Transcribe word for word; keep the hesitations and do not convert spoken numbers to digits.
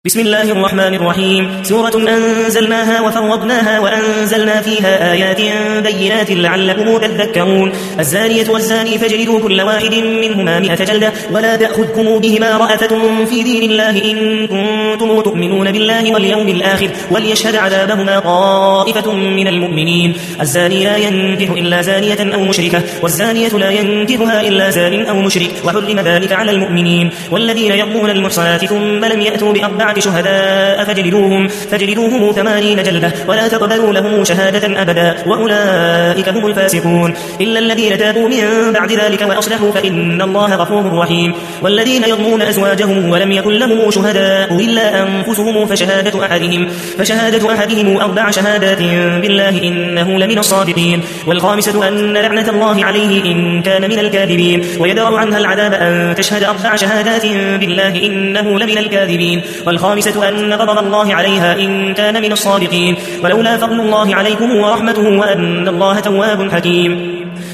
بسم الله الرحمن الرحيم. سورة أنزلناها وفرضناها وأنزلنا فيها آيات بينات لعلكم تذكرون. الزانية والزاني فاجلدوا كل واحد منهما مئة جلدة ولا تأخذكم بهما رأفة في دين الله إن كنتم تؤمنون بالله واليوم الآخر وليشهد عذابهما طائفة من المؤمنين. الزاني لا ينكح إلا زانية أو مشركة والزانية لا ينكحها إلا زان أو مشرك وحرم ذلك على المؤمنين. والذين يرمون المحصنات ثم لم يأتوا بأربعة شهداء فاجلدوهم فاجلدوهم ثمانين جلدة ولا تقبلوا لهم شهادة أبدا وأولئك هم الفاسقون. إلا الذين تابوا من بعد ذلك وأصلحوا فإن الله غفور رحيم. والذين يرمون أزواجهم ولم يكن لهم شهداء إلا أنفسهم فشهادة أحدهم فشهادة أحدهم أربع شهادات بالله إنه لمن الصادقين. والخامسة أن لعنة الله عليه إن كان من الكاذبين ويدرأ عنها العذاب أن تشهد أربع شهادات بالله إنه لمن الكاذبين. والخامسة أن غضب الله عليها إن كان من الصادقين. ولولا فضل الله عليكم ورحمته وأن الله تواب حكيم.